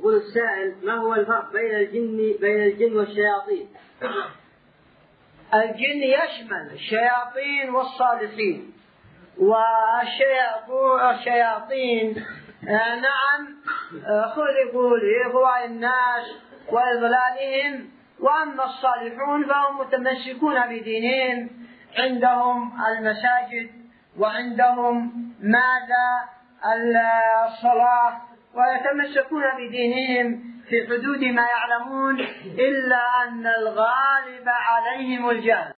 يقول السائل: ما هو الفرق بين الجن والشياطين؟ الجن يشمل الشياطين والصالحين، والشياطين نعم خلقوا لإغواء الناس وإضلالهم، وأما الصالحون فهم متمسكون بدينهم، عندهم المساجد وعندهم الصلاة، ويتمسكون بدينهم في حدود ما يعلمون، إلا أن الغالب عليهم الجهل.